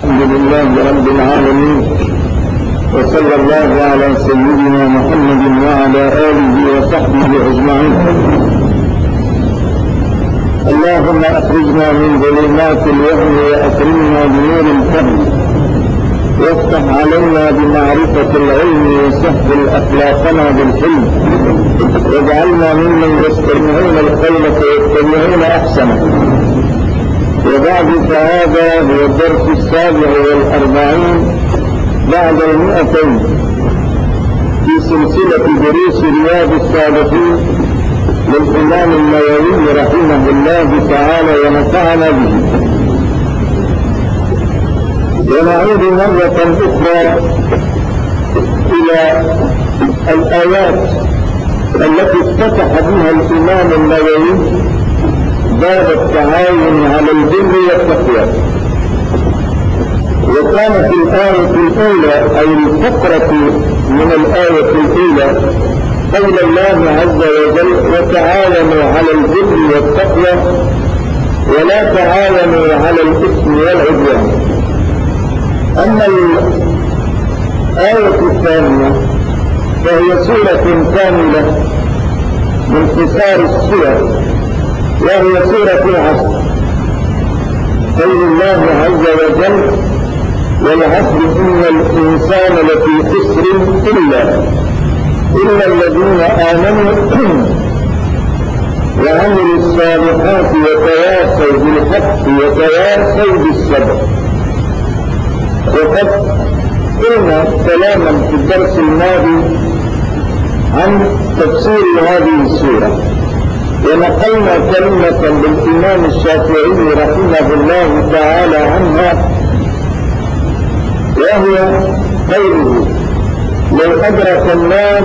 الحمد لله رب العالمين، وصلى الله على سيدنا محمد وعلى آله وصحبه أجمعين. اللهم أخرجنا من ظلمات الوهم وأكرمنا بنور الفهم، وافتح علينا بمعرفة العلم وسهل أخلاقنا بالحلم، واجعلنا ممن يستمعون القول فيتبعون أحسنه. وبعد فهذا هو الدرس 47 بعد 200 في سلسلة دروس رياض الصالحين للإمام النووي رحمه الله تعالى ونفعنا به. ونعود مرة أخرى إلى الآيات التي افتتح بها الإمام النووي باب التعاون على البر والتقوى. وكانت الآية الأولى أي الفقرة من الآية الأولى قول الله عز وجل: وتعاونوا على البر والتقوى ولا تعاونوا على الإثم والعدوان. أما الآية الثانية فهي سورة كاملة من قصار السور، وهي سورة العصر. قول الله عز وجل: والعصر إن الإنسان لفي خسر إلا الذين آمنوا وعملوا الصالحات وتواصوا بالحق وتواصوا بالصبر. وقد قلنا كلاما في الدرس الماضي عن تفسير هذه السورة، ونقلنا كلمة للإمام الشافعي رحمه الله تعالى عنها، وهي قوله: لو أدرك الناس.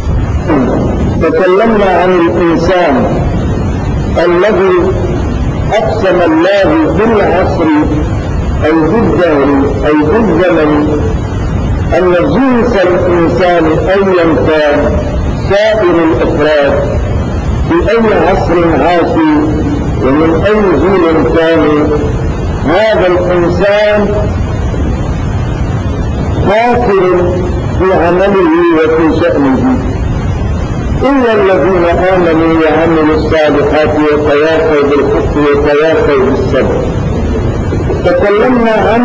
تكلمنا عن الإنسان الذي أقسم الله بالعصر أي بالدهر أي بالزمن أن جنس الإنسان أيا كان سائر الأفراد في أي عصر عاشوا ومن أي جيل كانوا، هذا الإنسان خاسر في عمله وفي شأنه، إلا الذين آمنوا وعملوا الصالحات وتواصوا بالحق وتواصوا بالصبر. تكلمنا عن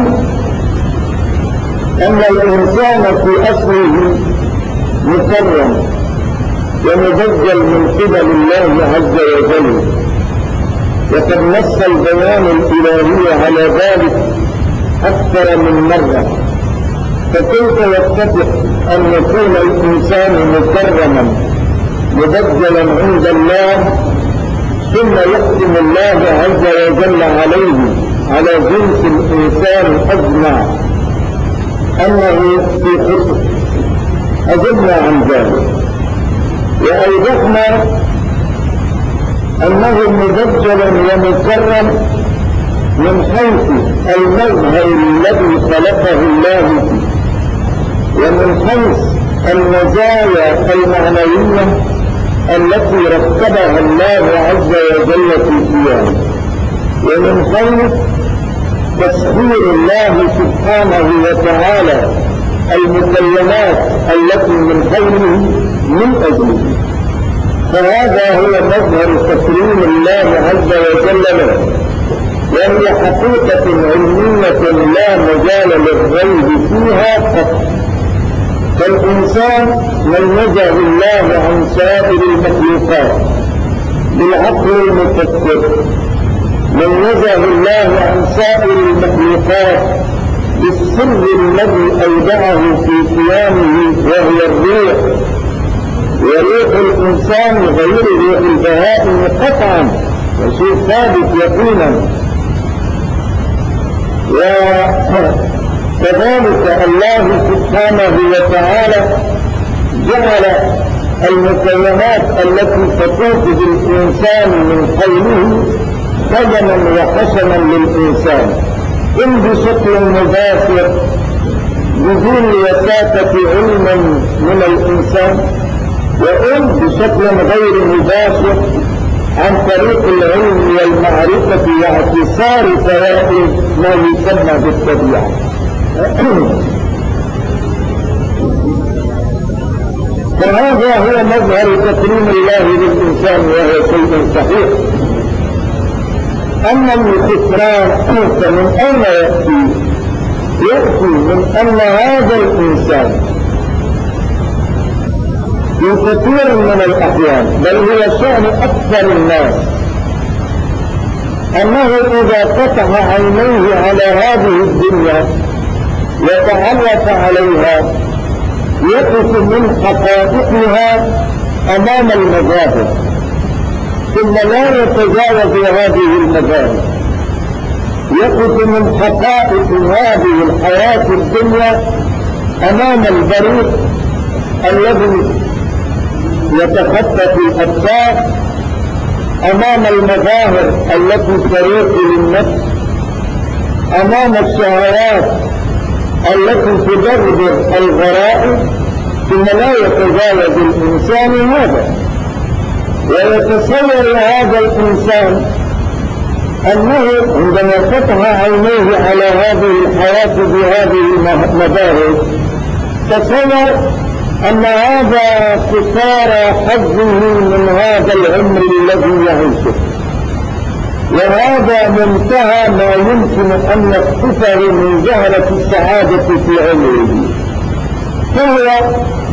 أن الإنسان في أصله مكرم ومبجل من قبل الله عز وجل، وقد نص البيان الإلهي على ذلك أكثر من مرة. فكيف يتفق أن يكون الإنسان مكرما مبجلا عند الله ثم يحكم الله عز وجل عليه على جنس الإنسان أجمع أنه في خسر؟ أجبنا عن ذلك وأوضحنا أنه مبجل ومكرم من حيث المظهر الذي خلقه الله فيه، ومن حيث المزايا المعنوية التي رتبها الله عز وجل في قيامه، ومن حيث تسخير الله سبحانه وتعالى المكلمات التي من حوله من أجله. فهذا هو مظهر تكريم الله عز وجل له، وهي حقيقة علمية لا مجال للريب فيها قط. فالإنسان ميزه الله عن سائر المخلوقات بالعقل المفكر، ميزه الله عن سائر المخلوقات بالسر الذي أودعه في قيامه وهو الروح، وريح الإنسان غير ريح البهائم قطعا، وشيء ثابت يقينا. وكذلك الله سبحانه وتعالى جعل المكونات التي تطوف بالإنسان من حوله خدما وحسنا للإنسان، إن بشكل مباشر بدون وساطة علم من الإنسان، وإن بشكل غير مباشر عن طريق العلم والمعرفة واعتصار فوائد ما يسمى بالطبيعة. فهذا هو مظهر تكريم الله للإنسان وهو شيء صحيح. أما الخسران من أين يأتي؟ يأتي من أن هذا الإنسان في كثير من الأحيان، بل هو شأن أكثر الناس، أنه إذا فتح عينيه على هذه الدنيا وتعرف عليها يقف من حقائقها أمام المظاهر، ثم لا يتجاوز هذه المظاهر، يقف من حقائق هذه الحياة الدنيا أمام البريق الذي يتخطى في الأبصار، أمام المظاهر التي تريق للنفس، أمام الشهوات التي تدرب الغرائز، ثم لا يتجاوز الإنسان هذا، ويتصور هذا الإنسان أنه عندما فتح عينيه على هذه الحياة بهذه المظاهر تصور أن هذا قصار حظه من هذا العمر الذي يعيشه، وهذا منتهى ما يمكن أن يخطفه من زهرة السعادة في عمره. فهو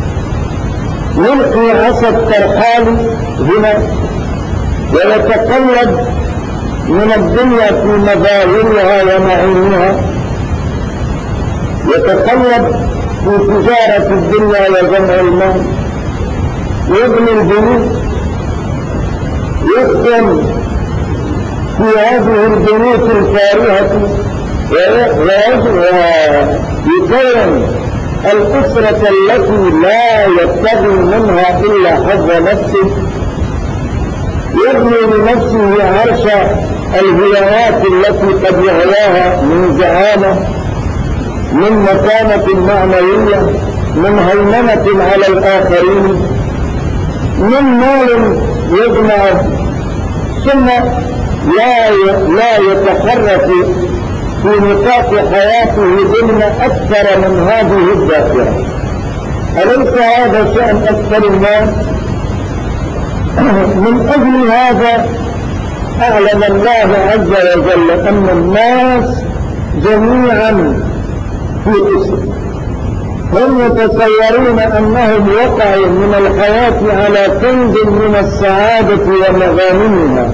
يلقي عصا الترحال هنا ويتقلب من الدنيا في مظاهرها ونعيمها، يتقلب في تجارة الدنيا وجمع المال، يبني البيوت، يخدم في هذه البيوت الفارهة، ويكون الأسرة التي لا يبتغي منها إلا حظ نفسه، يبني لنفسه عرش الهوايات التي قد يهواها من زعامة، من مكانة معنوية، من هيمنة على الآخرين، من مال يجمع، ثم لا يتحرك في نطاق حياته ضمن أكثر من هذه الدائرة. أليس هذا شأن أكثر الناس؟ من أجل هذا أعلم الله عز وجل أن الناس جميعا في قسم، هم يتصورون أنهم وقعوا من الحياة على كنز من السعادة ومغانمها،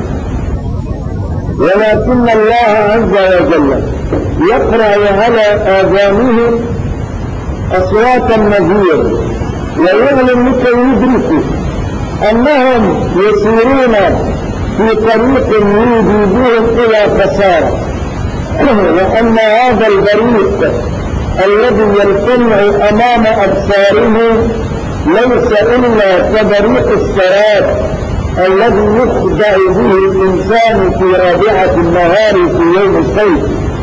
ولكن الله عز وجل يقرأ على آذانهم أصوات النذير ويعلم لكي يدركوا أنهم يسيرون في طريق يودي بهم إلى خسارة، وأن هذا البريق الذي يلتمع أمام أبصارهم ليس إلا كبريق السراب الذي يخدع به الإنسان في رابعة النهار في يوم الصيف.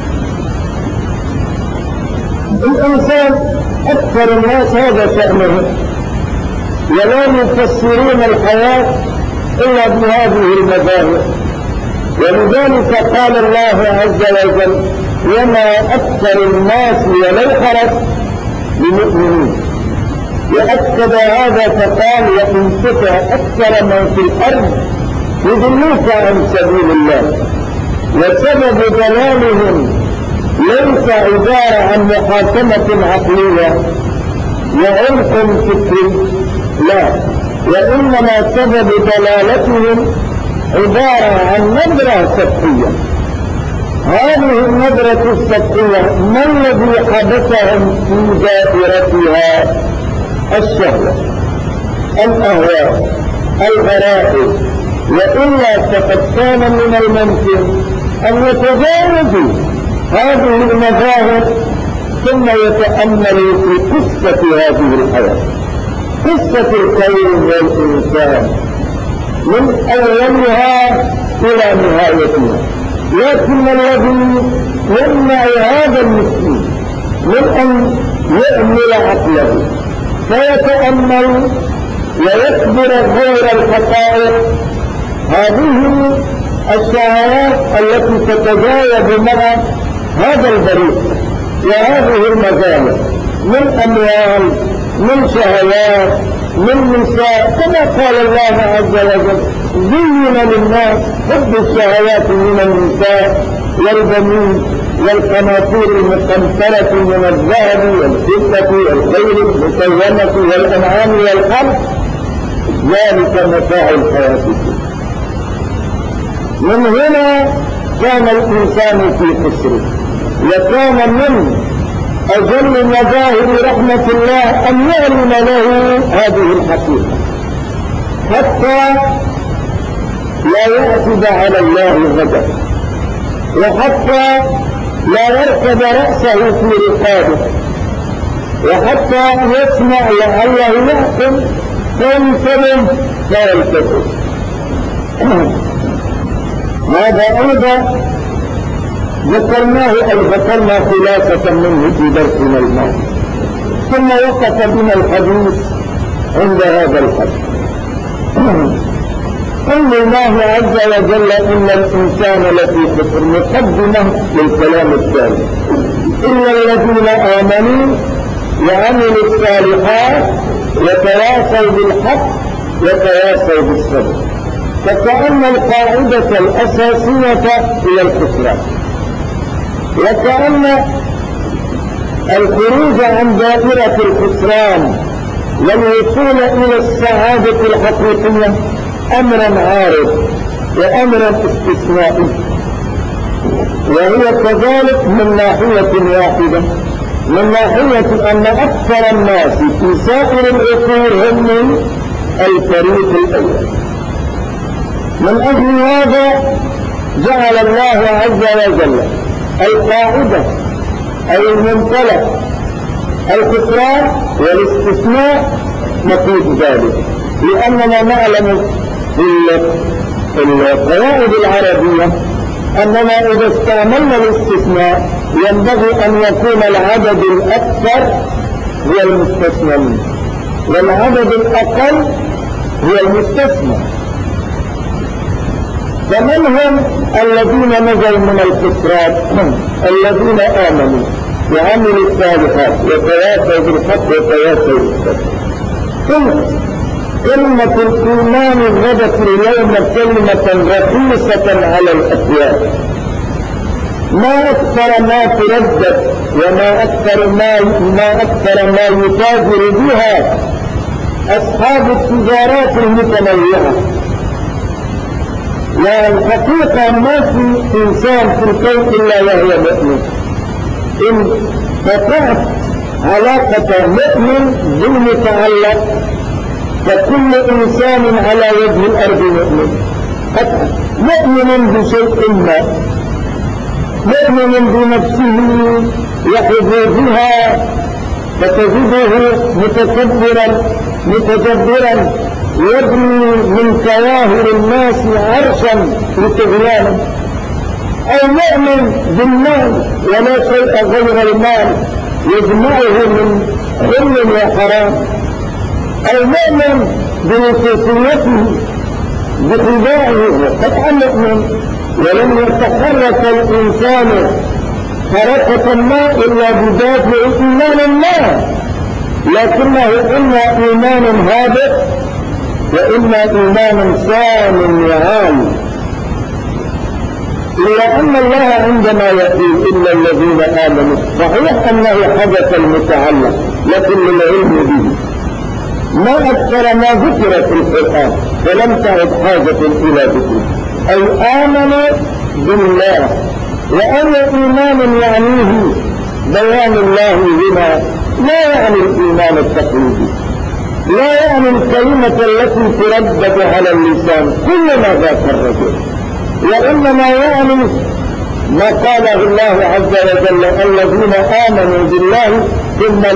الإنسان أكثر الناس هذا شأنه، ولا يفسرون الحياة إلا بهذه المظاهر، ولذلك قال الله عز وجل: وما أكثر الناس ولو حرص بمؤمنين. وأكد هذا فقال: وإن تطع أكثر من في الأرض يضلوك عن سبيل الله. وسبب ضلالهم ليس عبارة عن محاكمة عقلية وعمق فكري، لا، وإنما سبب ضلالتهم عبارة عن نظرة سطحية. هذه النظرة السطحية ما الذي حدثهم في دائرتها؟ الشهوة، الأهواء، الغرائز، وإلا فقد كان من الممكن أن يتجاوزوا هذه المظاهر ثم يتأملوا في قصة هذه الحياة، قصة الكون والإنسان من أولها إلى نهايتها. لكن الذي يمنع هذا المسلم من أن يعمل عقله فيتأمل ويكبر غير الحقائق هذه الشهوات التي تتجاوب مع هذا البريد وهذه المزايا من أموال، من شهوات، من نساء، كما قال الله عز وجل: زين للناس حب الشهوات من النساء والبنين والقناطير المقنطرة من الذهب والفضة والخيل المسومة والأنعام والحرث ذلك متاع الحياة الدنيا. من هنا كان الإنسان في خسر، وكان من أجل مظاهر رحمة الله أن يعلن له هذه الحقيقة حتى لا يعتد على الله غدا، وحتى لا يركب رأسه في رقابه، وحتى يسمع لعله يحكم فينتبه فيلتفت. هذا أيضا ذكرنا خلاصة منه في درسنا الماضي، ثم وقف بنا الحديث عند هذا الحد. قل الله عز وجل: إن الإنسان لفي خسر، مقدمة للكلام الثاني: إن الذين آمنوا وعملوا الصالحات وتواصوا بالحق وتواصوا بالصبر. فكأن القاعدة الأساسية هي الخسران، وكأن الخروج عن دائرة الخسران والوصول إلى السعادة الحقيقية أمرا عارض وأمرا استثنائي، وهي كذلك من ناحية واحدة، من ناحية أن أكثر الناس في سائر العصور هم من الفريق الأول. من أجل هذا جعل الله عز وجل القاعدة أي المنطلق الخسران والاستثناء نقيض ذلك، لأننا نعلم في القواعد العربية أننا إذا استعملنا الاستثناء ينبغي أن يكون العدد الأكثر هو المستثنى منه والعدد الأقل هو المستثنى. فمن هم الذين نجوا من الخسران؟ الذين آمنوا وعملوا الصالحات وتواصوا بالحق وتواصوا بالصبر. كلمة الإيمان غدت اليوم كلمة رخيصة على الأحياء، ما أكثر ما تردد وما أكثر ما يتاجر بها أصحاب التجارات المتنوعة. والحقيقة ما في إنسان في الكون إلا وهو مؤمن. إن قطعت علاقة مؤمن بالمتعلق فكل إنسان على وجه الأرض مؤمن، مؤمن بشيء ما، مؤمن بنفسه وحدودها، فتجده متجبرا يبني من كواهر الناس عرشا لطغيانه، أو مؤمن بالمال ولا شيء غير المال يجمعه من حل وحرام، أو مؤمن بنفسيته بخداعه قطعا مؤمن. ولم يتحرك الإنسان حركة ما إلا بدافع إيمان ما، لكنه إما إيمان هابط وإما إيمان سام وعالي. إلا أن الله عندما يقول إلا الذين آمنوا، صحيح أنه حدث المتعلق لكن للعلم به، ما أكثر ما ذكر في القرآن ولم تعد حاجة إلى ذكر. أي آمنوا بالله، وأي إيمان يعنيه بيان الله هنا لا يعني الإيمان التقليدي، لا يعني الكلمة التي تردد على اللسان كل ما ذاك الرجل، وإنما يعني ما قاله الله عز وجل: الذين آمنوا بالله ثم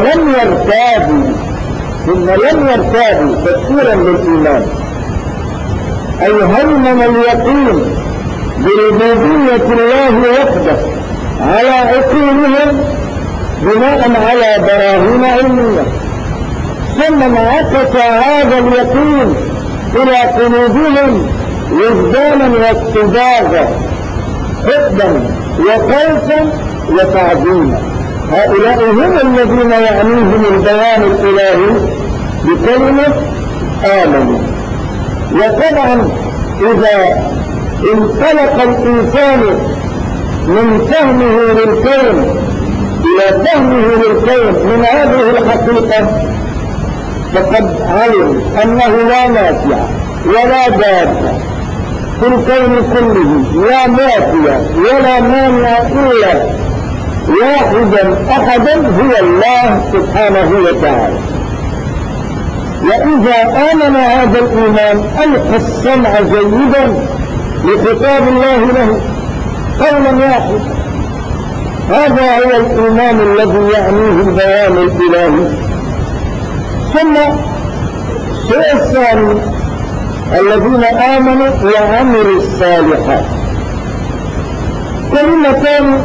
لم يرتابوا تفسيرا للإيمان، أي هيمن اليقين بربوبية الله وحده على عقولهم بناء على براهين علمية، ثم انعكس هذا اليقين إلى قلوبهم وجدانا واستباغا، حبا وخوفا وتعظيما. هؤلاء هم الذين يعنيهم البيان الإلهي بكلمة آمنوا. وطبعا إذا انطلق الإنسان من فهمه للكون إلى فهمه للكون من هذه الحقيقة، فقد علم أنه لا نافع ولا دابة في الكون كله، لا نافع ولا مانع إلا واحدا أحدا هو الله سبحانه وتعالى. وإذا آمن هذا الإيمان ألقى السمع جيدا لخطاب الله له قولا واحدا. هذا هو الإيمان الذي يعنيه البيان الإلهي. ثم الشيء الثاني الذين آمنوا وعملوا الصالحات، كلمتان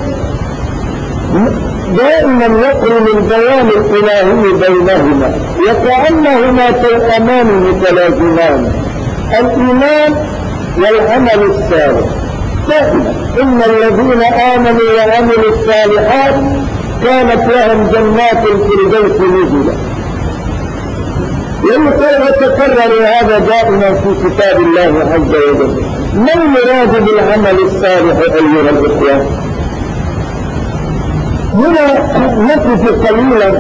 دائما يقرن البيان الإلهي بينهما وكأنهما توأمان متلازمان، الإيمان والعمل الصالح. دائما إن الذين آمنوا وعملوا الصالحات كانت لهم جنات الفردوس نزلا. يتكرر هذا دائما في كتاب الله عز وجل. ما المراد بالعمل الصالح أيها الإخوة؟ هنا نقف قليلا.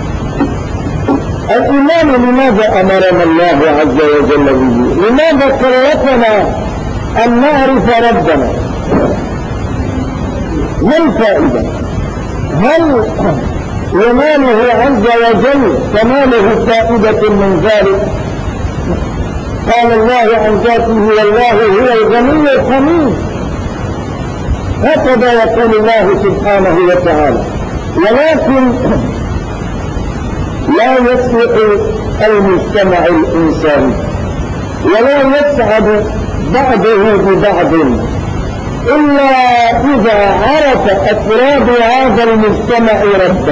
الإيمان لماذا أمرنا الله عز وجل به؟ لماذا كلفنا أن نعرف ربنا؟ ما الفائدة؟ هل يناله عز وجل كماله فائدة من ذلك؟ قال الله عن ذاته والله هو الغني الحميد، هكذا يقول الله سبحانه وتعالى. ولكن لا يصلح المجتمع الإنساني ولا يسعد بعضه ببعض إلا إذا عرف أفراد هذا المجتمع ربه.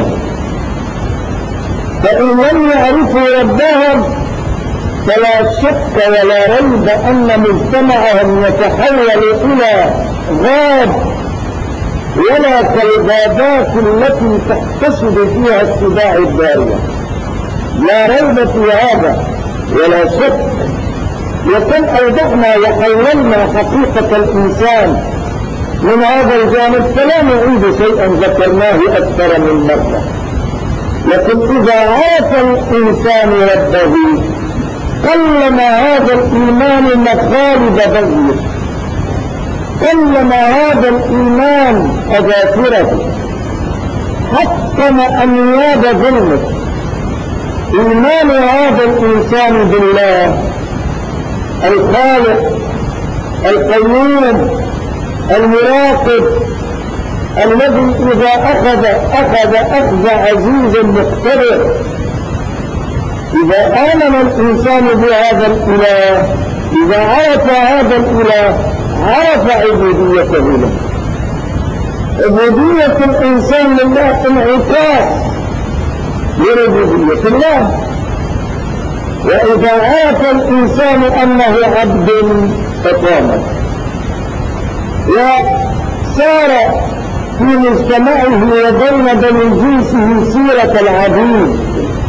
فإن لم يعرفوا ربهم فلا شك ولا ريب أن مجتمعهم يتحول إلى غاب، ولا كالغابات التي تحتشد فيها السباع الدارية. لا ريب في هذا ولا شك. وكم أوضحنا وحولنا حقيقة الإنسان من هذا الجانب، فلا نعيد شيئا ذكرناه أكثر من مرة. لكن إذا عرف الإنسان ربه قلما هذا الإيمان مخالب بغيه، قلما هذا الإيمان أذاكرته، حطم أنياب ظلمه. إيمان هذا الإنسان بالله الخالق القيوم المراقب الذي إذا أخذ عزيز مقتدر. إذا آمن الإنسان بهذا الإله، إذا عرف هذا الإله عرف عبوديته له. عبودية الإنسان لله انعكاس لربوبية الله. وإذا عرف الإنسان أنه عبد فقام وصار في مجتمعه وبين بني جنسه سيرة العبيد،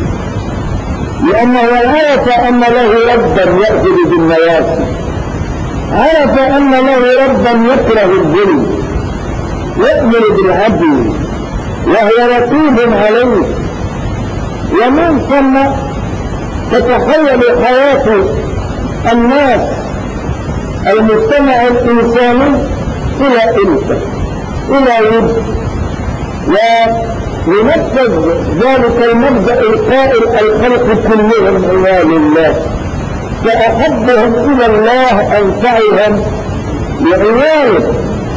لأنه عرف أن له ربا يأخذ بالنواسي، عرف أن له ربا يكره الظلم، يأمر بالعدل وهو رقيب عليه. ومن ثم تتحول حياة الناس المجتمع الإنساني إلى ألفة، إلى ود. وينفذ ذلك المبدأ القائل الخلق كلهم عيال الله، فأحبهم إلى الله أنفعهم لعياله.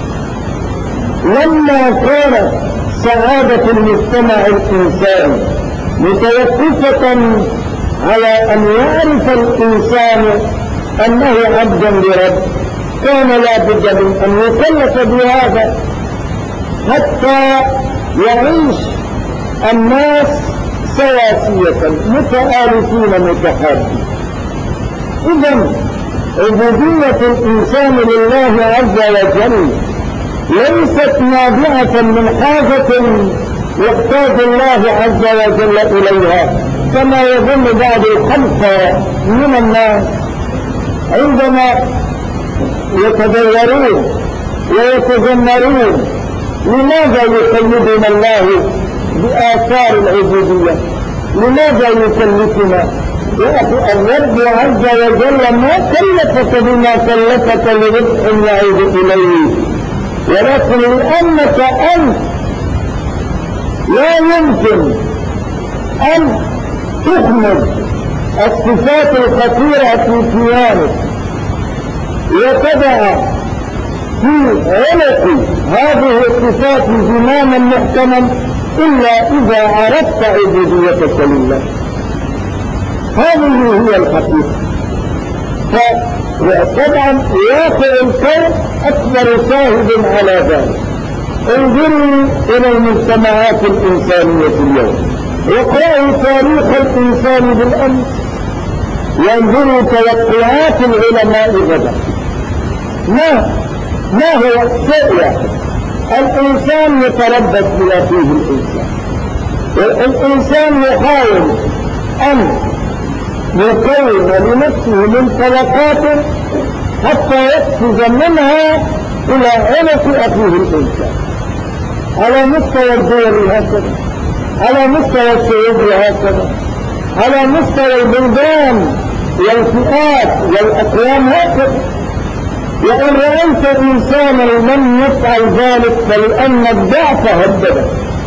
لما كانت سعادة المجتمع الإنساني متوقفة على أن يعرف الإنسان أنه عبدا لرب، كان لا بد من أن يكلف بهذا حتى يعيش الناس سواسية متآلفين متحابين. إذن عبودية الإنسان لله عز وجل ليست نابعة من حاجة يحتاج الله عز وجل إليها، كما يظن بعض الخلق من الناس عندما يتدورون ويتذمرون لماذا يقيدنا الله بآثار العبودية؟ لماذا يكلفنا؟ يا أخي الرب عز وجل ما كلفك بما كلفك لربح يعود إليه، ولكن لأنك أنت لا يمكن أن تخمد الصفات الخطيرة في كيانك وتضع في عنق هذه الصفات زماما محكما إلا إذا عرفت عبوديتك لله. هذه هي الحقيقة. فطبعا واقع الكون أكبر شاهد على ذلك. انظروا إلى المجتمعات الإنسانية اليوم، واقرأوا تاريخ الإنسان بالأمس، وانظروا توقعات العلماء غدا. ما هو الشيء؟ الإنسان يتربص بأخيه الإنسان يحاول أن يكون لنفسه من طلقات حتى يقفز منها إلى عنق أخيه الإنسان، على مستوى الدول هكذا، على مستوى الشعوب هكذا، على مستوى البلدان والفئات والأقوام هكذا. وإن رأيت إنسانا لم يفعل ذلك فلأن الضعف هدده،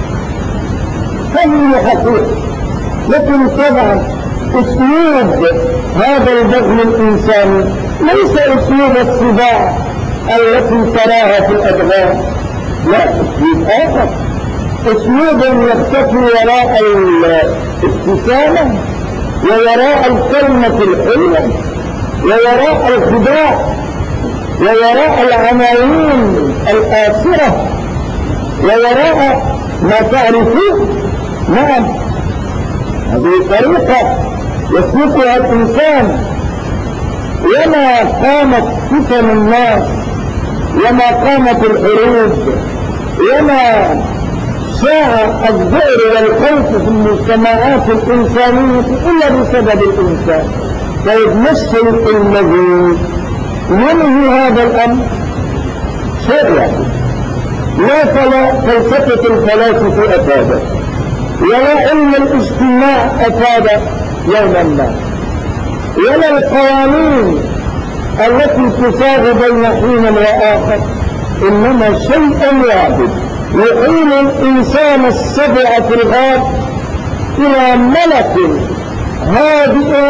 هذه حقيقة. لكن طبعا أسلوب هذا البذل الإنساني ليس أسلوب الصداع التي تراها في الأدغال، لا، أسلوب آخر، أسلوب يختفي وراء الابتسامة ووراء الكلمة الحلوة ووراء الخداع ووراء العناوين الآثرة ووراء ما تعرفون. نعم، هذه طريقة يسلكها الإنسان. وما قامت فتن الناس، وما قامت الحروب، وما شاع الذعر والخوف في المجتمعات الإنسانية إلا بسبب الإنسان. طيب ما الشيء الذي ينهي هذا الأمر؟ شيء لا فلسفة الفلاسفة أفادت، ولا علم الاجتماع أفاد يوما ما، ولا القوانين التي تساغ بين حين وآخر، إنما شيء واحد يحيل الإنسان السبع في الغاب إلى ملك هادئ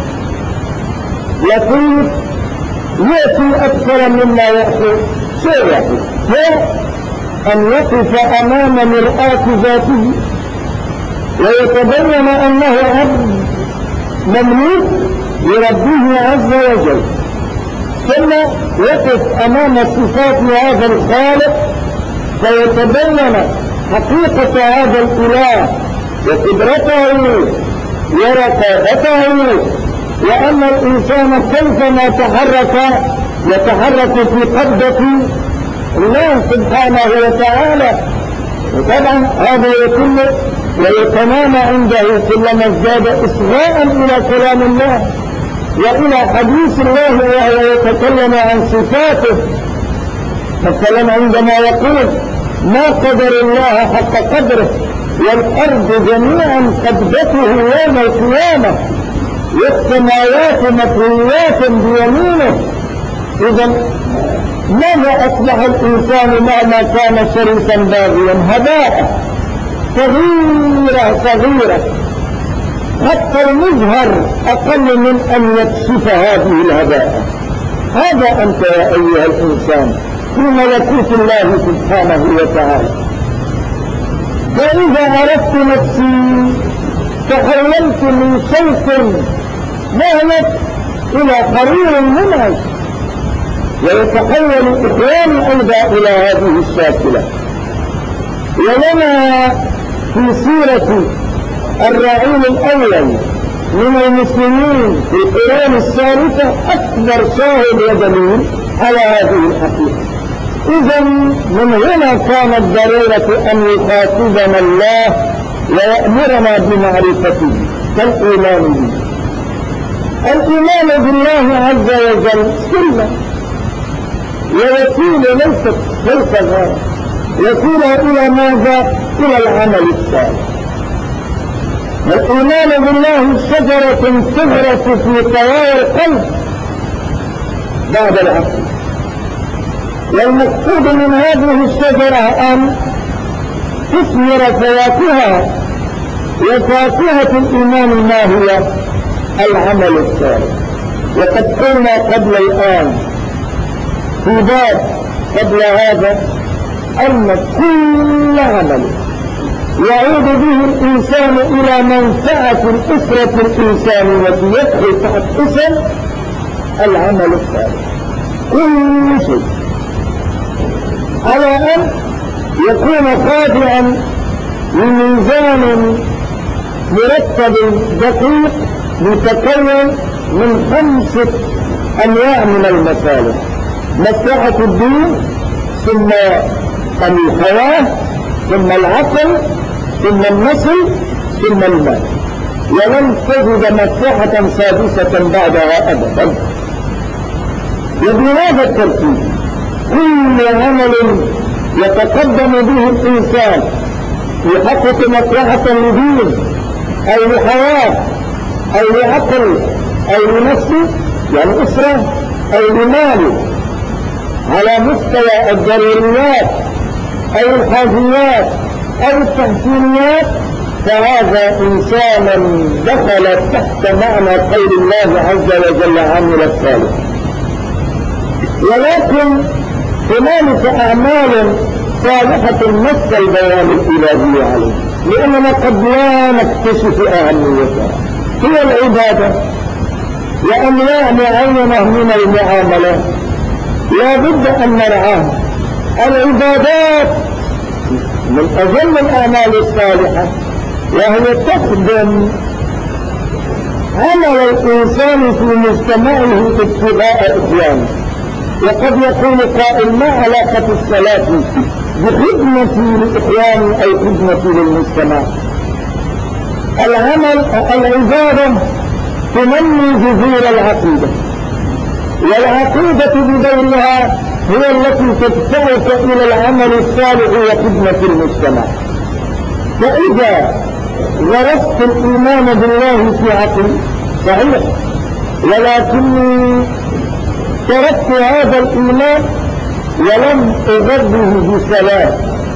لطيف يأتي أكثر مما يأتي. شيء واحد هو أن يقف أمام مرآة ذاته ويتبين أنه عبد مملوك لربه عز وجل، ثم يقف أمام صفات هذا الخالق فيتبين حقيقة هذا الإله وقدرته ورقابته، وأن الإنسان كيفما يتحرك في قبضة الله سبحانه وتعالى. وطبعا هذا يتم ويتنام عنده كلما ازداد إصغاء إلى كلام الله وإلى حديث الله وهو يتكلم عن صفاته. مثلا عندما يقول ما قدر الله حق قدره والأرض جميعا قبضته يوم القيامة والسماوات مطويات بيمينه. إذا ماذا أصبح الإنسان مهما كان شريفا باغيا؟ هباء صغيرة حتى المظهر أقل من أن يكشف هذه الهباء. هذا أنت يا أيها الإنسان في ملكوت الله سبحانه وتعالى. فإذا عرفت نفسي تحولت من شوك مهلك إلى قرير منعش، ويتحول إخواني أيضا إلى هذه الشاكلة. ولنا في سيرة الرعيل الأول من المسلمين في القرون الثالثة أكبر شاهد ودليل على هذه الحقيقة. إذا من هنا كانت ضرورة أن يخاطبنا الله ويأمرنا بمعرفته كالإيمان به. الإيمان بالله عز وجل سنة ووسيلة ليست غاية، وسيلة إلى ماذا؟ إلى العمل الصالح. الإيمان بالله شجرة تغرس في طوال القلب بعد العقل، والمقصود من هذه الشجرة أن تثمر فواكهها، وفاكهة الإيمان ما هي؟ العمل الصالح. وقد قلنا قبل الآن في باب قبل هذا أن كل عمل يعود به الإنسان إلى منفعة الأسرة الإنسانية يدخل تحت اسم العمل الصالح. كل شيء على أن يكون خاضعا لميزان مرتب دقيق متكون من 5 أنواع من المصالح: مصلحة الدين، ثم الحياة، ثم العقل، ثم النسل، ثم المال. ولن تجد مصلحة سادسة بعدها أبدا. وبهذا الترتيب كل عمل يتقدم به الإنسان يحقق مصلحة لدين أو لحياة أو لعقل أو لنفسه يعني أسرة أو لمال على مستوى الضروريات أو الحاجيات أو التحسينيات، فهذا إنسانا دخل تحت معنى قول الله عز وجل عمل الصالح. ولكن هنالك أعمال صالحة نص البيان الإلهي عليه، لأننا قد لا نكتشف أهميتها. هي العبادة وأنواع معينة من المعاملات لا بد أن نرعاها. العبادات من أجل الأعمال الصالحة، وهي تخدم عمل الإنسان في مجتمعه ابتغاء إخوانه. وقد يكون قائل: ما علاقة الصلاة بخدمة لإخواني أو خدمة للمجتمع؟ العبادة تنمي جذور العقيدة، والعقيدة بدورها هي التي تدفعك إلى العمل الصالح وخدمة المجتمع. فإذا غرست الإيمان بالله في عقلي صحيح، ولكني تركت هذا الإيمان ولم أغذه بصلاة،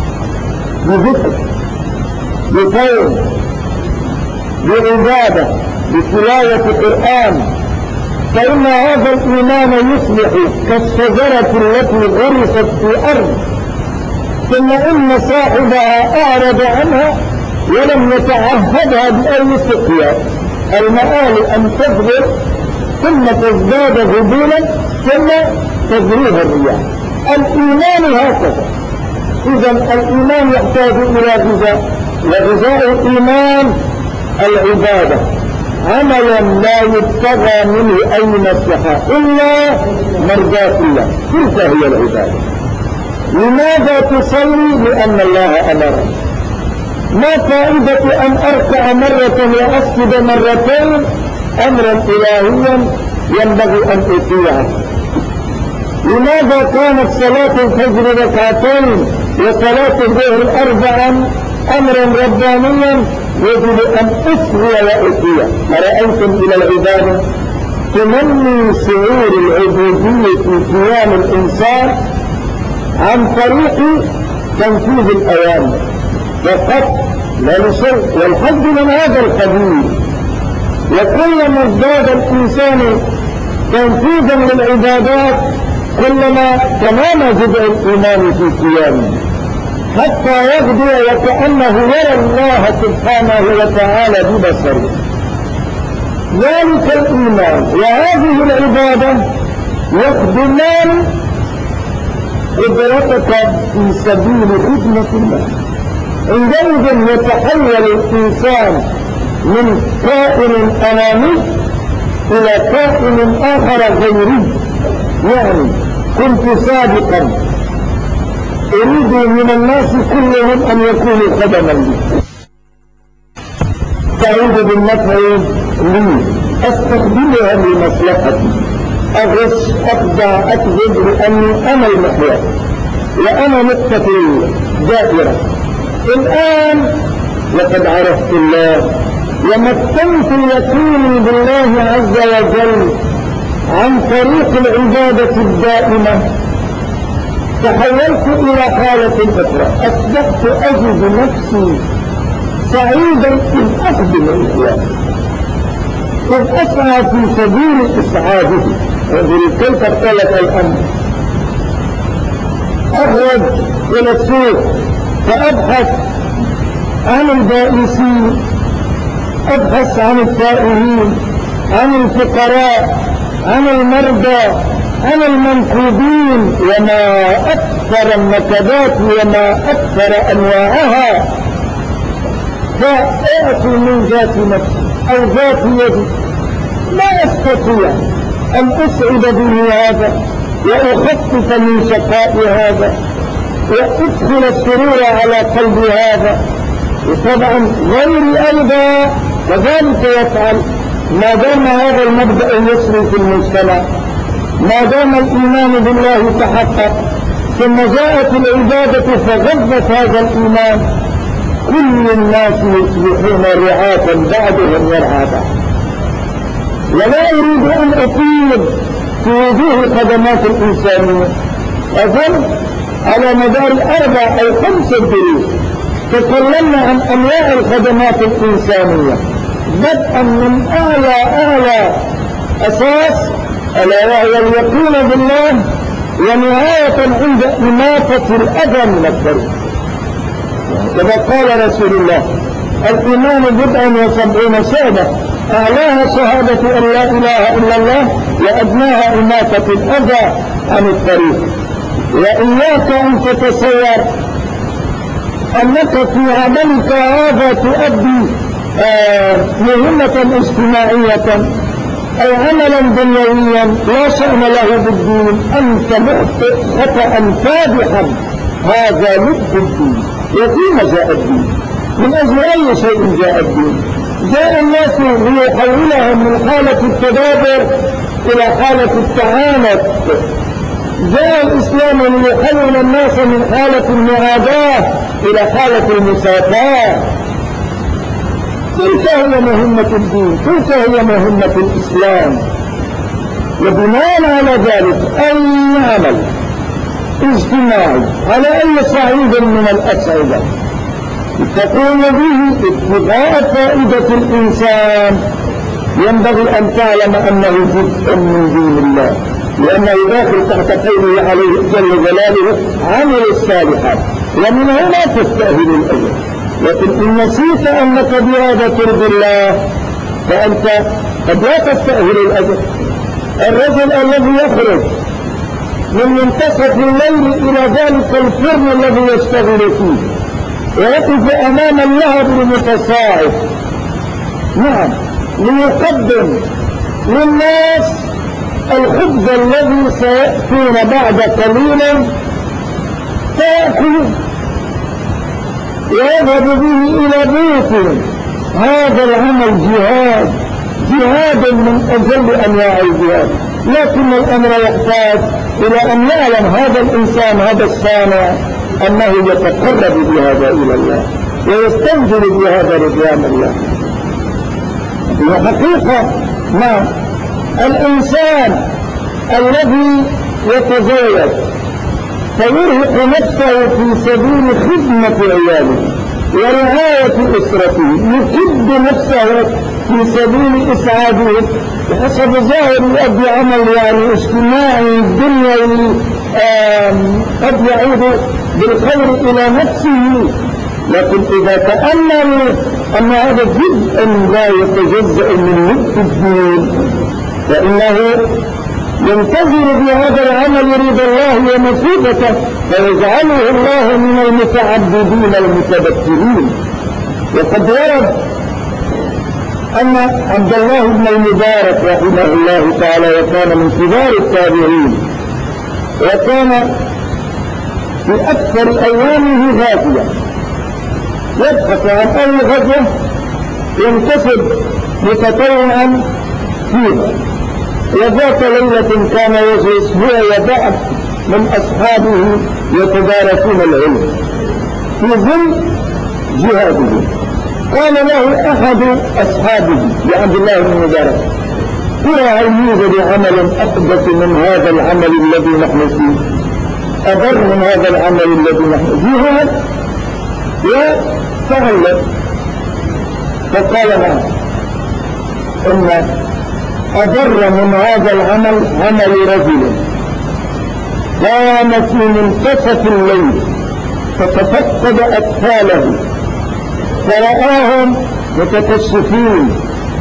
بذكر، بصوم، بعبادة، بتلاوة قرآن، فإن هذا الإيمان يصبح كالشجرة التي غرست في أرض، ثم إن صاحبها أعرض عنها ولم يتعهدها بأي سقيا. المآل أن تغدر ثم تزداد غدولا ثم تجريها الرياح. الإيمان هكذا. إذا الإيمان يحتاج إلى غذاء، وغذاء الإيمان العبادة، عملا لا يبتغى منه أي مصلحة إلا مرضاة الله، تلك هي العبادة. لماذا تصلي؟ لأن الله أمرك. ما فائدة أن أركع مرة وأسجد مرتين؟ أمرا إلهيا ينبغي أن أطيعه. لماذا كانت صلاة الفجر ركعتين وصلاة الظهر 4 أمرا ربانيا يجب أن أسوي وأطيع؟ أرأيتم إلى العبادة تنمي شعور العبودية في قيام الإنسان عن طريق تنفيذ الأوامر فقط لا لشيء، والحد من هذا القبيل. وكلما ازداد الإنسان تنفيذا للعبادات كلما تنامى جزء الإيمان في قيامه، حتى يغدو وكأنه يرى الله سبحانه وتعالى ببصره. ذلك الإيمان وهذه العبادة يخدمان قدرتك في سبيل خدمة الله. عندئذ يتحول الإنسان من كائن أمامي إلى كائن آخر غيري. يعني كنت سابقا أريد من الناس كلهم أن يكونوا خدما لي، تعود بالنفع لي، أستخدمها لمصلحتي، أغش، أخدع، أكذب، لأني أنا المحور وأنا نقطة الدائرة. الآن لقد عرفت الله ومكنت يقيني بالله عز وجل عن طريق العبادة الدائمة، تحولت إلى حالة أخرى، أصبحت أجد نفسي سعيدا إذ أخدم الإخوان، إذ أسعى في سبيل إسعاده. انظروا كيف اختلف الأمر. أخرج إلى السوق فأبحث عن البائسين، أبحث عن التائهين، عن الفقراء، عن المرضى، عن المنكوبين، وما أكثر النكبات وما أكثر أنواعها. فأأتي من ذات نفسي أو ذات يدي لا أستطيع أن أسعد به هذا وأخفف من شقاء هذا وأدخل السرور على قلب هذا. وطبعا غيري أيضا كذلك يفعل، ما دام هذا المبدأ يسري في المجتمع، ما دام الإيمان بالله تحقق، ثم جاءت العبادة فغذت هذا الإيمان، كل الناس يصبحون رعاة بعضهم يرعى بعض. ولا أريد أن أطيل في وجوه خدمات الإنسانية، أظن على مدار 4 أو 5 دروس تكلمنا عن أنواع الخدمات الإنسانية، بدءا من أعلى أساس ألا وهي اليقين بالله، ونهاية عند إماتة الأذى من الطريق. كما قال رسول الله: الإيمان 70 شعبة، أعلاها شهادة أن لا إله إلا الله، وأدناها إماتة الأذى عن الطريق. وإياك أن تتصور أنك في عملك هذا تؤدي مهمة اجتماعية أو عملا دنيويا لا شأن له بالدين، أنت مخطئ خطأ فادحا. هذا لب الدين. وفيما جاء الدين؟ من أجل أي شيء جاء الدين؟ جاء الناس ليحولهم من حالة التدابر إلى حالة التعانت. جاء الإسلام ليحول الناس من حالة المعاداة إلى حالة المساواة. تلك هي مهمة الدين، تلك هي مهمة الإسلام. وبناء على ذلك أي عمل اجتماعي على أي صعيد من الأصعدة تقوم به ابتغاء فائدة الإنسان، ينبغي أن تعلم أنه جزء من دين الله، لأنه داخل تحت قوله عليه جل جلاله: عمل الصالحات. ومن هنا تستأهل الأجر. لكن إن نسيت أنك بهذا ترضي الله فأنت قد لا تستأهل الأجر. الرجل الذي يخرج من منتصف الليل إلى ذلك الفرن الذي يشتغل فيه ويقف أمام اللهب المتصاعد، نعم، ليقدم للناس الخبز الذي سيأتون بعد قليل فيأكل ويذهب به إلى بيته. هذا العمل جهاد من أجل أنواع الجهاد. لكن الأمر يحتاج إلى أن يعلم هذا الإنسان، هذا الصانع، أنه يتقرب بهذا إلى الله ويستنزل بهذا رضوان الله. وحقيقة ما الإنسان الذي يتزوج فيرهق نفسه في سبيل خدمة عياله ورعاية أسرته، يكد نفسه في سبيل إسعادهم بحسب ظاهر يؤدي عمل اجتماعي دنيوي قد يعود بالخير إلى نفسه. لكن إذا تأمل أن هذا جزء لا يتجزأ من نفس الدين فإنه ينتظر بهذا العمل رضا الله ومثوبته، فيجعله الله من المتعبدين المتبتلين. وقد ورد أن عبد الله بن المبارك رحمه الله تعالى وكان من كبار التابعين، وكان في أكثر أيامه غازيا، يبحث عن أي غزوة ينتسب متطوعا فيها. وذات ليلة كان يجلس هو وبعض من أصحابه يتدارسون العلم في ظل جهاده. قال له أحد أصحابه لعبد الله بن مبارك: ترى هل يوجد عمل أحدث من هذا العمل الذي نحن فيه، أضر من هذا العمل الذي نحن فيه؟ وتعلم. فقال: نعم، إن أضر من هذا العمل عمل رجل قام في منتصف الليل فتفقد أطفاله فرآهم متكشفين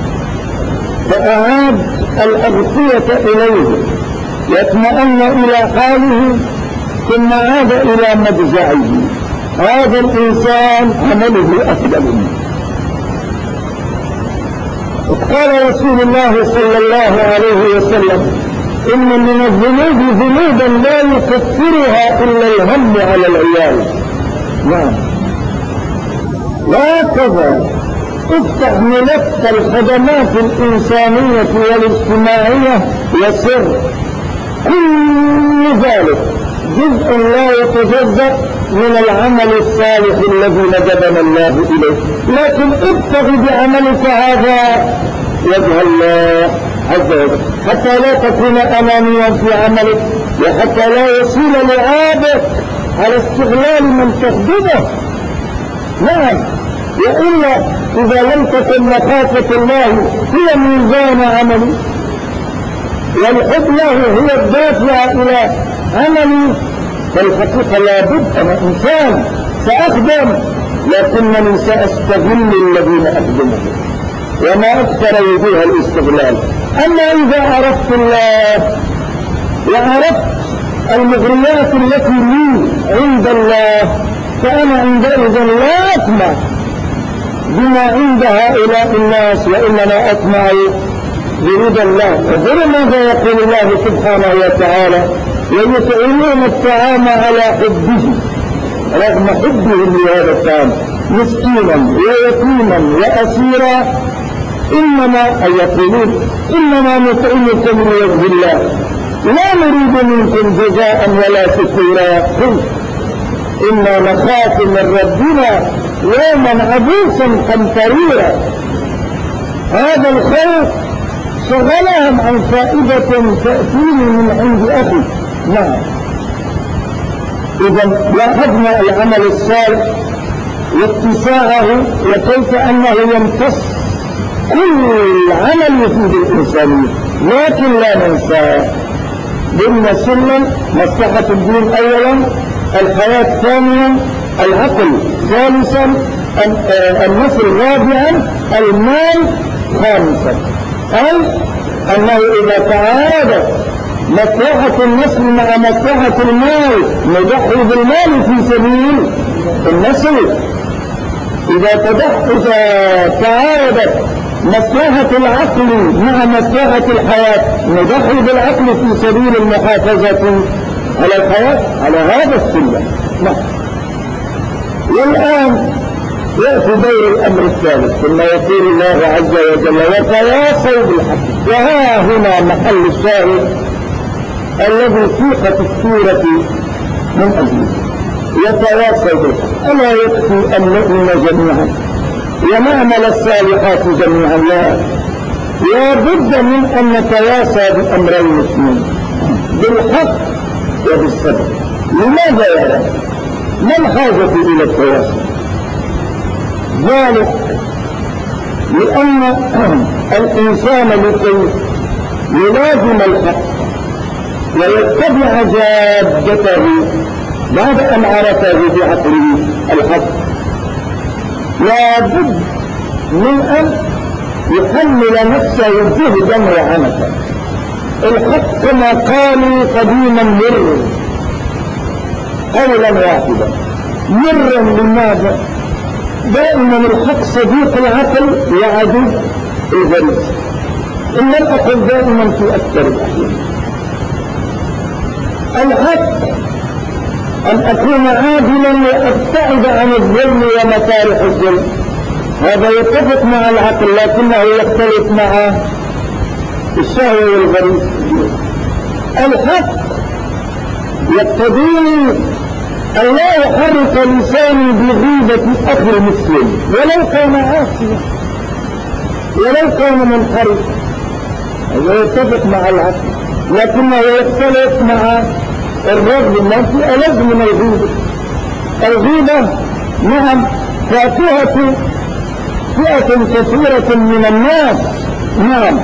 فأعاد الأغطية إليه يطمئن إلى حاله ثم عاد إلى مضجعه. هذا الإنسان عمله أفضل منه. قال رسول الله صلى الله عليه وسلم: إن من الذنوب ذنوبا لا يكفرها إلا الهم على العيال. نعم. وهكذا افتح ملف الخدمات الإنسانية والاجتماعية وسر كل ذلك جزء لا يتجزأ من العمل الصالح الذي ندبنا الله إليه، لكن ابتغ بعملك هذا وجه الله عز وجل حتى لا تكون أنانيا في عملك، وحتى لا يصير لعابك على استغلال من تخدمه. نعم، وإلا إذا لم تكن مخافة الله هي ميزان عملي والحب له هو الدافع إلى عملي، فالحقيقة لابد أنا إنسان سأخدم، لكنني سأستغل الذين أخدمهم، وما أكثر وجوه الاستغلال. أما إذا عرفت الله وعرفت المغريات التي لي عند الله فأنا عندئذ لا أطمع بما عند هؤلاء الناس، وإنما أطمع برضا الله. وذل ماذا يقول الله سبحانه وتعالى: ويطعمون الطعام على حبه رغم حبهم لهذا الطعام مسكينا ويتيما وأسيرا إنما يقولون إنما نطعمكم لوجه الله لا نريد منكم جزاء ولا شكورا إنا نخاف من ربنا يوما عبوسا قمطريرا. هذا الخوف شغلهم عن فائدة تأتيني من عند أخي. نعم، إذا لاحظنا العمل الصالح واتساعه وكيف أنه يمتص كل عمل يفيد الإنسانية، لكن لا ننسى ضمن سلم مصلحة الدين أولا، الحياة ثانيا، العقل ثالثا، النسل رابعا، المال خامسا. أي أنه إذا تعارض مصلحة النسل مع مصلحة المال نضحي بالمال في سبيل النسل. إذا تعارضت مصلحة العقل مع مصلحة الحياة نضحي بالعقل في سبيل المحافظة على الحياة على هذا السلم. والآن يأتي دور الأمر الثالث، ثم يقول الله عز وجل: وتواصوا بالحق. وها هنا محل الشاهد الذي سيقت السورة من أجله. يتواصوا بالحق، ألا يكفي أن نؤمن جميعا ونعمل الصالحات جميعا؟ لا بد من أن نتواصى بأمرين اثنين، بالحق وبالصبر. لماذا يا رب؟ ما الحاجة إلى التواصي؟ ذلك لأن الإنسان لكي يلازم الحق ويتبع جادته بعد أن عرفه بعقله الحق لابد من أن يحمل نفسه جهدا وعنفا. الحق كما قالوا قديما مر، قولا واحدا مرا. لماذا؟ دائما الحق صديق العقل وعدو الغريزة. إن لم أقل دائما في أكثر الأحيان. الحق أن أكون عادلا وأبتعد عن الظلم ومكاره الظلم، هذا يتفق مع العقل، لكنه يختلف مع الشهوة والغريزة. الحق يقتضيني أن لا أحرك لساني بغيبة أخي المسلم ولو كان عاصيا ولو كان منحرفا، هذا يتفق مع العقل، لكنه يختلف مع الرجل. ما في ألذ من الغيبة. الغيبة نعم فاكهة فئة كثيرة من الناس، نعم،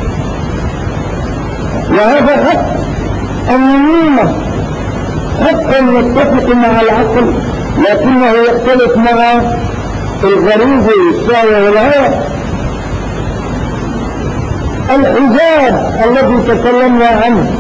وهذا حق. النميمة حق يتفق مع العقل، لكنه يختلف مع الغريزة والشهوة والهوى. الحجاب الذي تكلمنا عنه،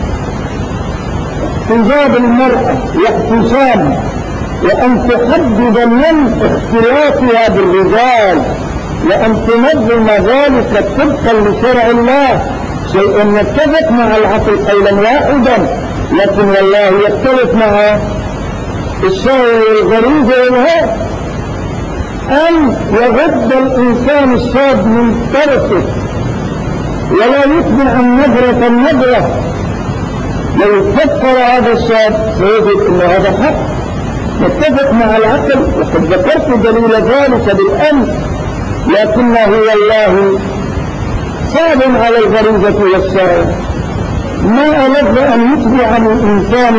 حجاب المرأة واحتشام، وأن تحدد من اختلاطها بالرجال، وأن تنظم ذلك طبقا لشرع الله، شيء يتفق مع العقل قولا واحدا، لكن والله يختلف مع الشهوة والغريزة والهوى. أن يغض الإنسان الشاب من طرفه ولا يتبع النظرة النظرة، لو فكر هذا الشاب سيجد أن هذا حق يتفق مع العقل، وقد ذكرت دليل ذلك بالأمس، لكنه والله صعب على الغريزة والشهوة. ما ألذ أن يتبع الإنسان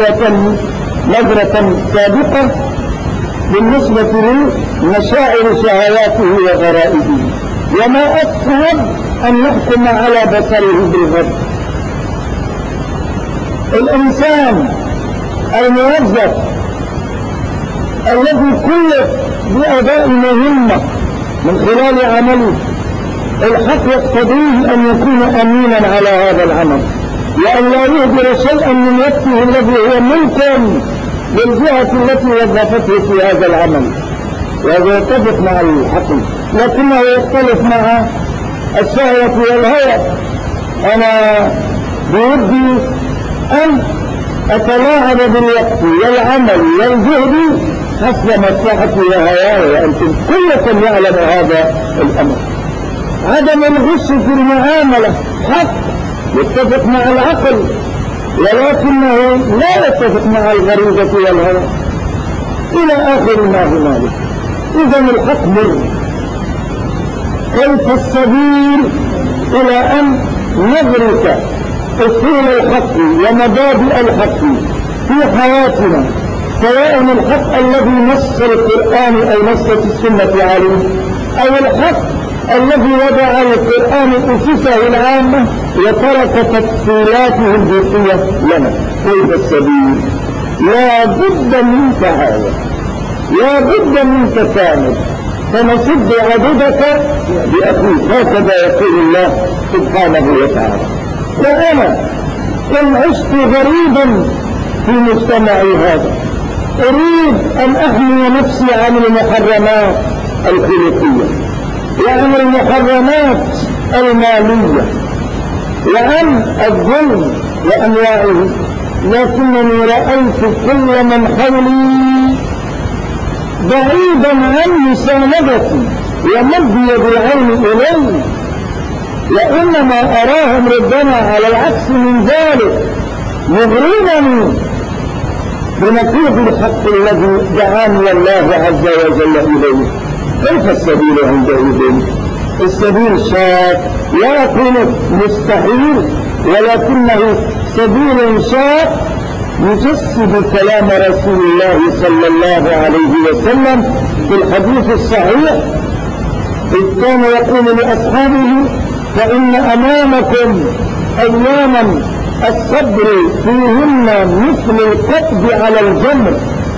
نظرة سابقة بالنسبة لمشاعر شهواته وغرائزه، وما أصعب أن يحكم على بصره بالغض. الإنسان الموظف الذي كلف بأداء مهمة من خلال عمله، الحق يقتضيه أن يكون أمينا على هذا العمل، وأن لا يهدر شيئا من نفسه الذي هو ملكا للجهة التي وظفته في هذا العمل، وهذا يتفق مع الحق، لكنه يختلف مع الشهوة والهوى. أنا بودي أن أتلاعب بالوقت والعمل والجهد حسب مصلحتي وهواي، وأنتم كلكم يعلم هذا الأمر. عدم الغش في المعاملة حق يتفق مع العقل، ولكنه لا يتفق مع الغريزة والهوى إلى آخر ما هنالك. إذن الحق مر. كيف السبيل إلى أن ندرك أصول الحق ومبادئ الحق في حياتنا، سواء الحق الذي نص القرآن أو نصت السنة عليه، أو الحق الذي وضع القرآن أسسه العامة وترك تفصيلاته الجزئية لنا. كيف السبيل؟ لا بد من تعاون، لا بد من تكامل، فنسد عددك بأخيك، هكذا يقول الله سبحانه وتعالى. وأنا إن عشت غريبا في مجتمعي هذا أريد أن أحمي نفسي عن المحرمات الخلقية وعن المحرمات المالية وعن الظلم وأنواعه، لكنني رأيت كل من حولي بعيدا عن مساندتي ومد يد العين إلي، وإنما أراهم ربما على العكس من ذلك مغرونني بنقيض الحق الذي دعاني الله عز وجل إليه. كيف السبيل عندئذ؟ السبيل شاق، لا أقول مستحيل، ولكنه سبيل شاق يجسد كلام رسول الله صلى الله عليه وسلم في الحديث الصحيح، إذ كان يقول لأصحابه: فإن أمامكم أياما الصبر فيهن مثل القبض على الجمر،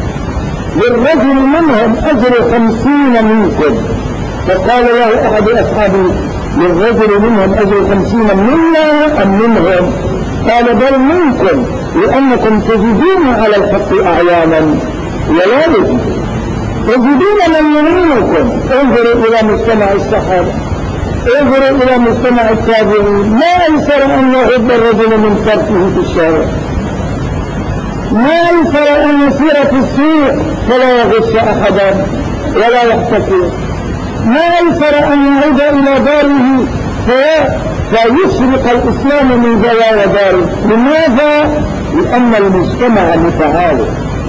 للرجل منهم أجر 50 منكم. فقال له أحد أصحابه: للرجل منهم أجر 50 منا أم منهم؟ قال: بل منكم، لأنكم تجدون على الحق أعيانا ولا تجدون من يمينكم. انظروا إلى مجتمع الصحابة، انظروا إلى مجتمع التابعين، ما أيسر أن يغض الرجل من فرقه في الشارع، ما أيسر أن يسير في السوق فلا يغش أحدا ولا يحتكر، ما أيسر أن يعود إلى داره فيشرق الإسلام من زوايا داره. لماذا؟ لأن المجتمع متعارف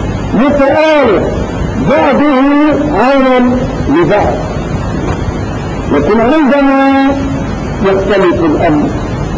بعضه عونا لبعض. لكن عندما يختلف الأمر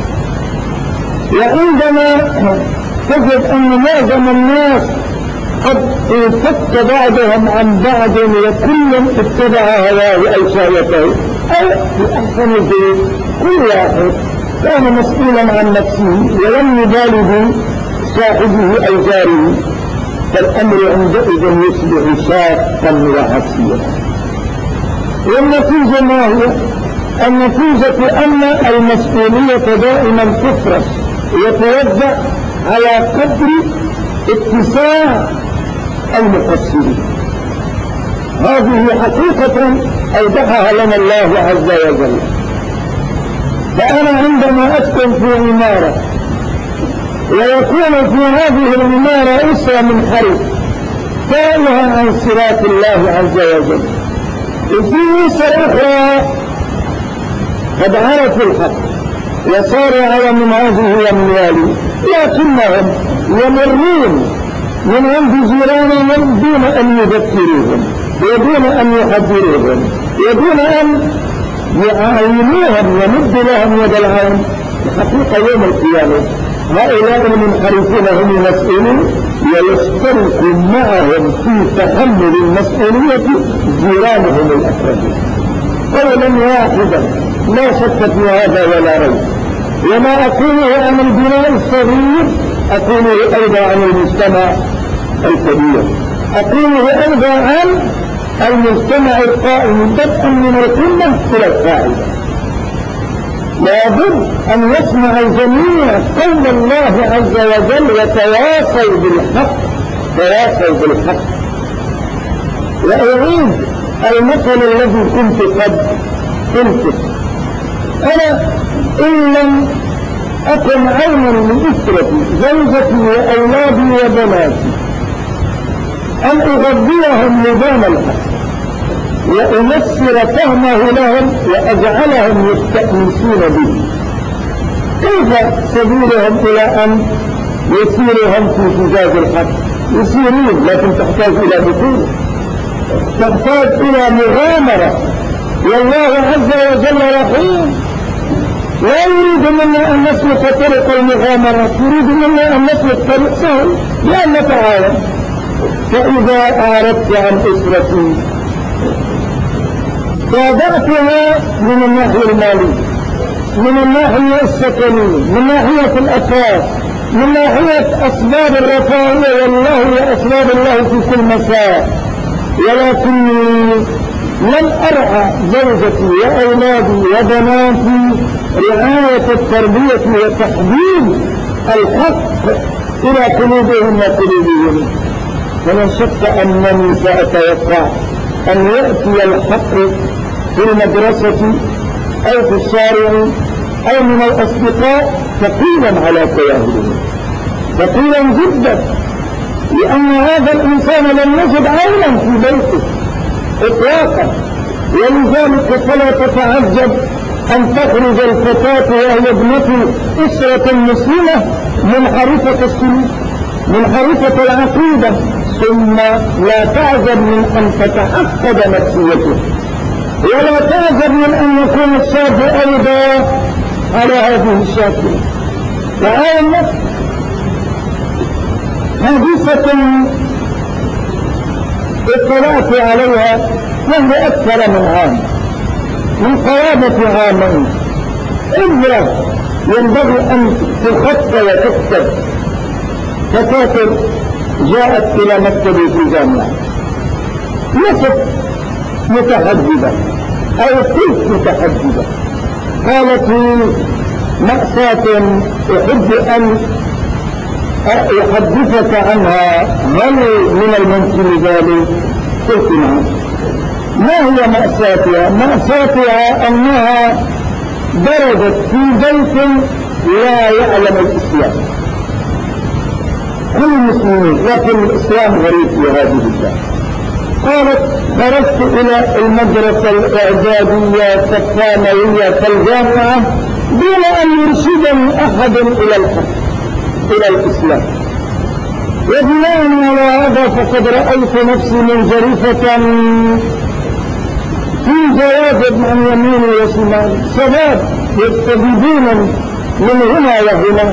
وعندما تجد أن معظم الناس قد انفك بعضهم عن بعض وكل اتبع هواه أو شهوته، أو في أحسن الظروف كل واحد كان مسؤولا عن نفسه ولم يبالغ صاحبه أو جاره، فالأمر عندئذ يصبح شاقا وعسيرا. والنتيجة ما هي؟ النتيجة أن المسؤولية دائما تفرش وتوزع على قدر اتساع المقصرين. هذه حقيقة أوضحها لنا الله عز وجل. فأنا عندما أسكن في عمارة ويكون في هذه العمارة أسرة منحرفة تائهة عن صراط الله عز وجل، وفي أسرة أخرى قد عرفوا الحق وصاروا على منهاجه ومنواله، لكنهم يمرون من عند جيرانهم دون أن يذكروهم ودون أن يحذروهم ودون أن يعاونوهم ومد لهم يد العون. الحقيقة يوم القيامة هؤلاء المنحرفون هم المسؤولون، ويشترك معهم في تحمل المسؤولية جيرانهم الأقربين. قولا واحدا لا شك في هذا ولا ريب. وما أقوله عن البناء الصغير أقوله أيضا عن المجتمع الكبير، أقوله أيضا عن المجتمع القائم بدءا من القمة إلى القاعدة. لابد أن يسمع الجميع قول الله عز وجل وتواصوا بالحق، تواصوا بالحق. وأعيد المثل الذي كنت قد قلته، أنا إن لم أكن عونا لأسرتي زوجتي وأولادي وبناتي أن أغذيهم نظام الحق وأمسر فهمه لهم وأجعلهم يستأنسون به، كيف سبيلهم إلى أن يسيرهم في فجاج الحق؟ يسيرون، لكن تحتاج إلى بطولة، تحتاج إلى مغامرة. والله عز وجل رحيم، لا يريد منا أن نسلك طرق المغامرة، يريد منا أن نسلك طريق سهل لأن نتعاون. فإذا أعرضت عن أسرتي تابعتها من الناحية المالية، من الناحية السكنية، من ناحية الأساس، من ناحية أسباب الرفاهية والله وأسباب الله في كل مساء، ولكني لم أرعى زوجتي وأولادي وبناتي رعاية التربية وتحديد الحق إلى قلوبهم وقلوبهم. فمن شك أنني سأتوقع أن يأتي الحق في المدرسة أو في الشارع أو من الأصدقاء ثقيلا على كياهلهم، ثقيلا جدا، لأن هذا الإنسان لم يجد عونا في بيته إطلاقا. ولذلك فلا تتعجب أن تخرج الفتاة وهي ابنة أسرة مسلمة منحرفة السلوك منحرفة العقيدة، ثم لا تعجب من أن تتعقد نفسيته، ولا تعجب من أن يكون الشاب أيضا على هذه الشاكلة. وآية حديثة اطلعت عليها منذ أكثر من عام، من قرابة عامين. إذا ينبغي أن تخط وتكتب. فتاة جاءت إلى مكتبي في جامعة، لست متحددة أو كنت متحددة، قالت لي مأساة أحب أن أحدثك عنها، هل من الممكن ذلك؟ قلت نعم. ما هي مأساتها؟ مأساتها أنها درجت في بيت لا يعلم الإسلام، كل المسلمين، لكن الإسلام غريب في هذه البلاد. قالت خرجت إلى المدرسة الإعدادية الثانوية كالجامعة دون أن يرشدني أحد إلى الحق إلى الإسلام، وبناء على هذا فقد رأيت نفسي منجرفة في جوازب عن يمين وشمال، شباب يستجيبون من هنا وهنا،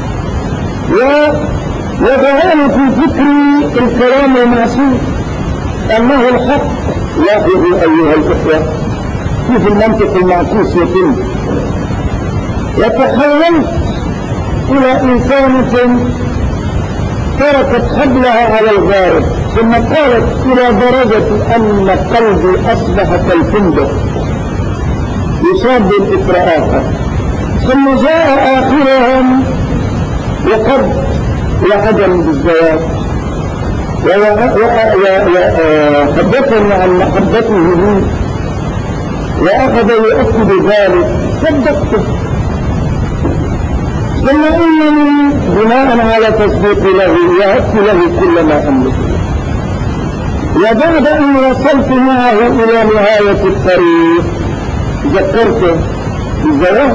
ويضعون في فكري الكلام المعصوم أنه الحق. لاحظوا أيها الإخوة كيف المنطق المعكوس يتم. وتحولت إلى إنسانة تركت حبلها على الغارب، ثم قالت إلى درجة أن قلبي أصبح كالفندق يصاب بالإطراءات، ثم جاء آخرهم وقد وعدم بالزواج، وحدثني عن محبته لي وأخذ يؤكد ذلك، صدقته. ثم إنني بناء على تصديق له وهبت له كل ما أملك، وبعد أن وصلت معه إلى نهاية الطريق ذكرته بالزواج،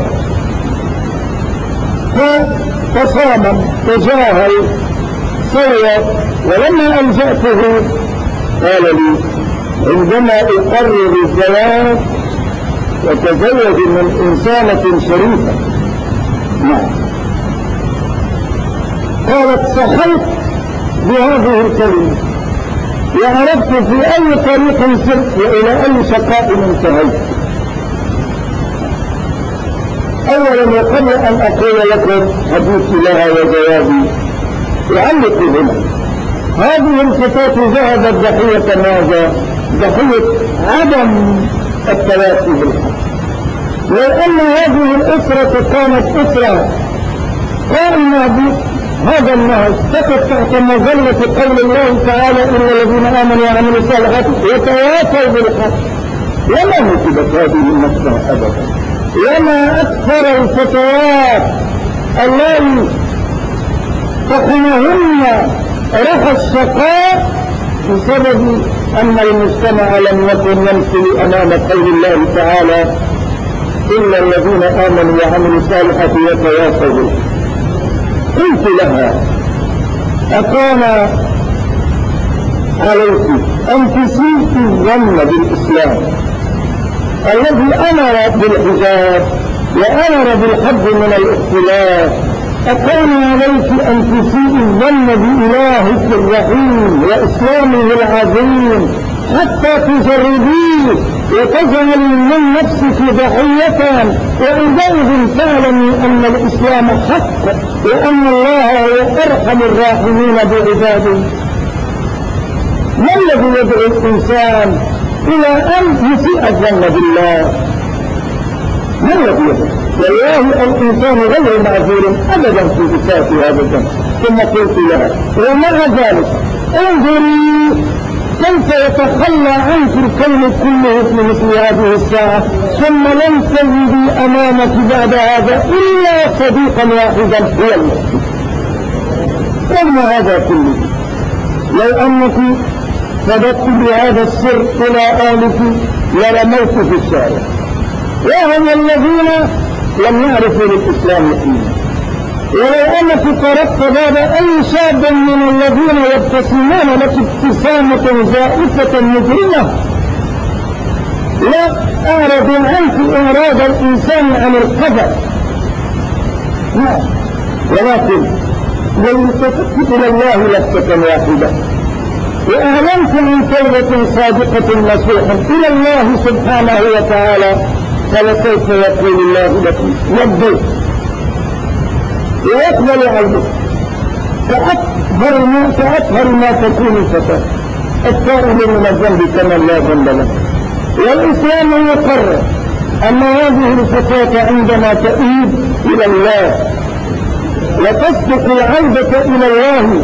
فتصامم تجاهل صوت. ولما ألجأته قال لي عندما أقرر الزواج وتزوج من إنسانة شريفة. نعم. قالت صحيت بهذه الكلمة وعرفت في أي طريق سرت وإلى أي شقاء انتهيت. أولا وقبل أن أقول لكم حديثي لها وجوابي أعلق هنا. هذه الفتاة ذهبت ضحية ماذا؟ ضحية عدم التوافي بالحق، لأن هذه الأسرة كانت أسرة قائمة بهذا النهج، تقف تحت مظلة قول الله تعالى إن الذين آمنوا وعملوا الصالحات وتواصوا بالحق. وما نسبت هذه النفس أبدا، وما أكثر الفتوات اللاتي فقنهن رخى الشقاء بسبب أن المجتمع لم يكن يمثل أمام قول الله تعالى إلا الذين آمنوا وعملوا الصالحات وتواصوا بالحق. قلت لها أكان عليك أن تسيء الظن بالإسلام الذي أمر بالحجاب وأمر بالحد من الاختلاف، أكان عليك أن تسيء الظن بإلهك الرحيم وإسلامه العظيم حتى تجربيه وتجعل من نفسك ضحية، وعندئذ تعلمي أن الإسلام حق وأن الله هو أرحم الراحمين بعباده. ما الذي يدعو الإنسان إلى أن يسيء الظن بالله؟ ما الذي يدعو؟ والله الإنسان غير معذور أبدا في إساءة هذا الذنب. ثم قلت لها ومع ذلك انظري كيف يتخلى عنك الكون كله في مثل هذه الساعة، ثم لن تجدي أمامك بعد هذا إلا صديقا واحدا هو المسجد. رغم هذا كله لو أنك صدقت بهذا السر إلى آلك لرميت في الشارع، وهم الذين لم يعرفوا للإسلام قيمة. ولو أنك طرقت باب أي شاب من الذين يبتسمون لك ابتسامة زائفة مجرمة لا أعرض عنك إعراض الإنسان عن القدر، ولكن لو التفت إلى الله لفتة واحدة وأعلنت من توبة صادقة نصوحا إلى الله سبحانه وتعالى فلسوف يقول الله لك لبيك ويقبل عينك. فأطهر ما تكون الفتاة التائب من الذنب كمن لا ذنب له. والإسلام يقرر أن هذه الفتاة عندما تؤيب إلى الله وتصدق العودة إلى الله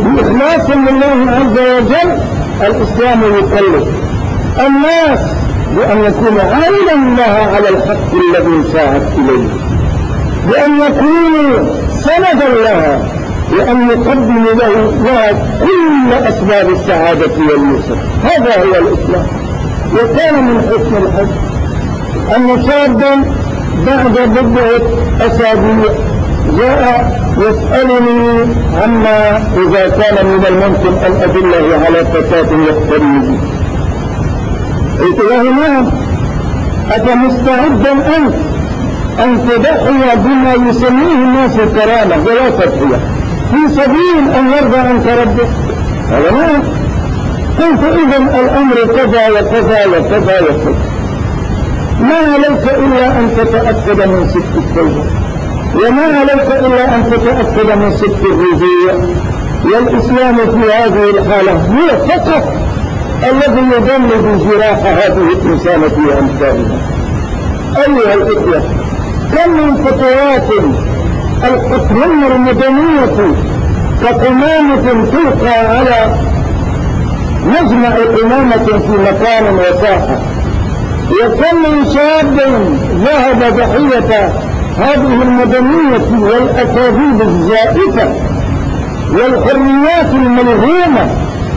بإخلاص لله عز وجل، الإسلام يقرر الناس بأن يكون عونا لها على الحق الذي ساعت إليه، بأن يكون سندا لها، وأن يقدم لها كل أسباب السعادة واليسر. هذا هو الإسلام. وكان من حسن الحج أن شابا بعد بضعة أسابيع جاء يسألني عما إذا كان من الممكن أن أدله على فتاة يقتري بي. قلت له نعم، أتمستعدا أنت أن تضحي بما يسميه الناس كرامة ولا تضحية في سبيل أن يرضى عنك ربك؟ قال نعم. قلت إذن الأمر كذا وكذا وكذا وكذا، ما عليك إلا أن تتأكد من صدق التوبة، وما عليك إلا أن تتأكد من صدق الرجوع. والإسلام في هذه الحالة هو فقط الذي يجمد جراح هذه الإنسانة وأمثالها. أيها الإخوة، كم من فتوات القطرية المدنية كقمامة تلقى على مجمع قمامة في مكان وساحة، وكم من شاب ذهب ضحية هذه المدنية والأكاذيب الزائفة والحريات الملغومة.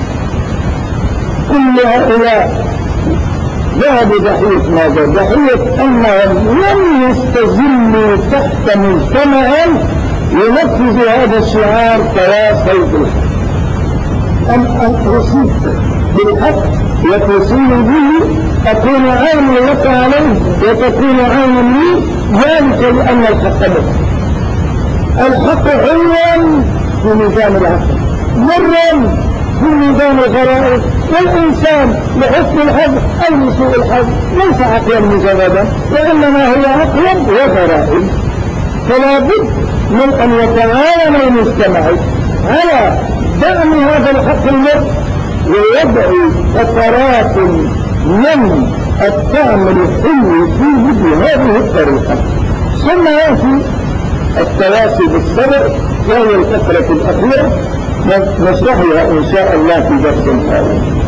كل هؤلاء ذهبوا ضحية ماذا؟ ضحية أنهم لم يستزلوا تحت مجتمع ينفذ هذا الشعار تواصل بالحق. أن أتصل بالحق وتصل به، أكون عاما لك عليه وتكون عاما لي، ذلك لأن الحق بك. الحق علوا في ميزان العقل، مرا في ميزان الغرائز، والإنسان لحسن الحظ أو لسوء الحظ ليس عقلا مجردا، وإنما هو عقل وغرائز. فلا بد من أن يتعاون المجتمع على دعم هذا الحق المر ويضع فترات من الطعم الحلو فيه بهذه الطريقة. ثم يأتي التواصي بالصبر، وهي الفقرة الأخيرة نشرحها إن شاء الله في درس قادم.